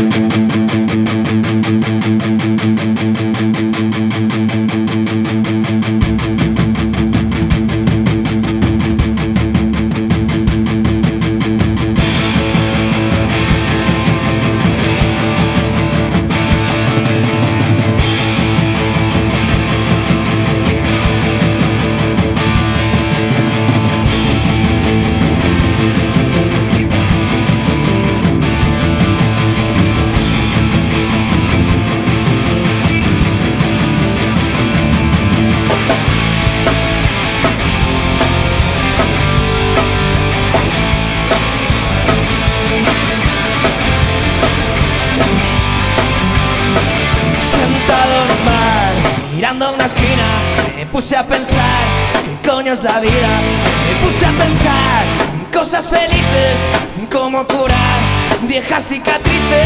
Mirando a una esquina, me puse a pensar qué coño es la vida. Me puse a pensar en cosas felices, en cómo curar viejas cicatrices.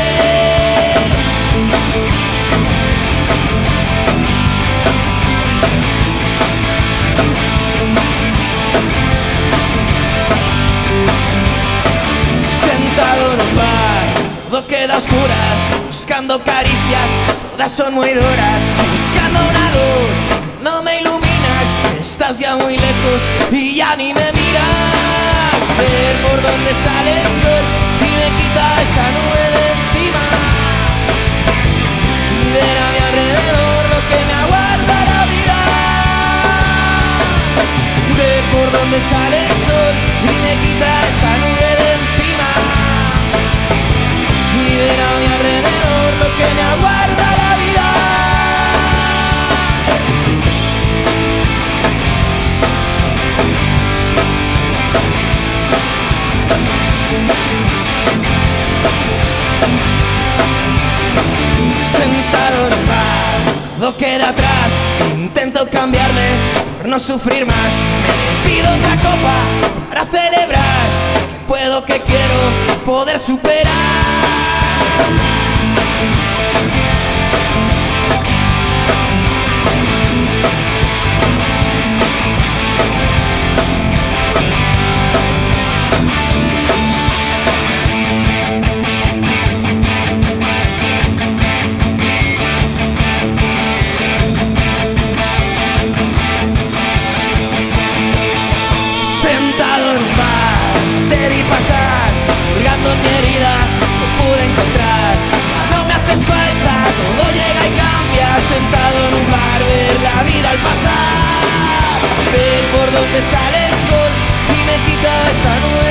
Sentado en un bar, todo queda a oscuras, buscando caricias, todas son muy duras. Buscando una luz, no me iluminas, estás ya muy lejos y ya ni me miras. Ver por dónde sale el sol y me quita esa nube de encima. Y ver a mi alrededor lo que me aguarda la vida. Ver por dónde sale el sol y me quita esa nube de encima. Y ver a mi alrededor lo que me aguarda la vida. Sentado en el bar, todo queda atrás. Intento cambiarme por no sufrir más. Me pido otra copa para celebrar que puedo, que quiero poder superar. Sentado en un bar, te vi pasar, hurgando en mi herida, no pude encontrar. No me haces falta, todo llega y cambia. Sentado en un bar, ver la vida al pasar. Ver por dónde sale el sol y me quita esa nube